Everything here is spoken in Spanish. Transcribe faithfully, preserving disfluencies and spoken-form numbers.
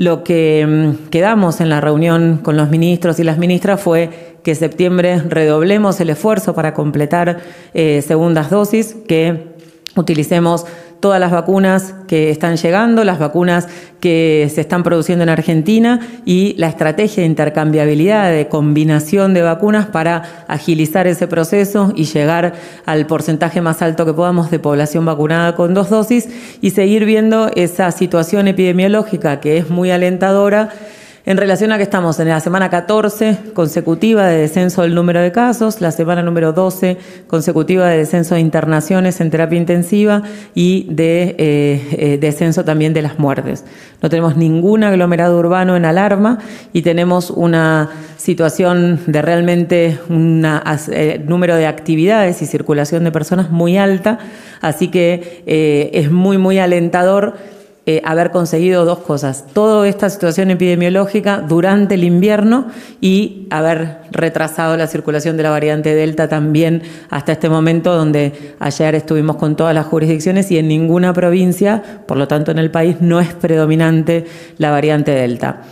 Lo que mmm, quedamos en la reunión con los ministros y las ministras fue que en septiembre redoblemos el esfuerzo para completar eh, segundas dosis, que utilicemos todas las vacunas que están llegando, las vacunas que se están produciendo en Argentina y la estrategia de intercambiabilidad, de combinación de vacunas para agilizar ese proceso y llegar al porcentaje más alto que podamos de población vacunada con dos dosis y seguir viendo esa situación epidemiológica que es muy alentadora en relación a que estamos en la semana catorce consecutiva de descenso del número de casos, la semana número doce consecutiva de descenso de internaciones en terapia intensiva y de eh, eh, descenso también de las muertes. No tenemos ningún aglomerado urbano en alarma y tenemos una situación de realmente un eh, número de actividades y circulación de personas muy alta, así que eh, es muy, muy alentador Eh, haber conseguido dos cosas, toda esta situación epidemiológica durante el invierno y haber retrasado la circulación de la variante Delta también hasta este momento, donde ayer estuvimos con todas las jurisdicciones y en ninguna provincia, por lo tanto en el país, no es predominante la variante Delta.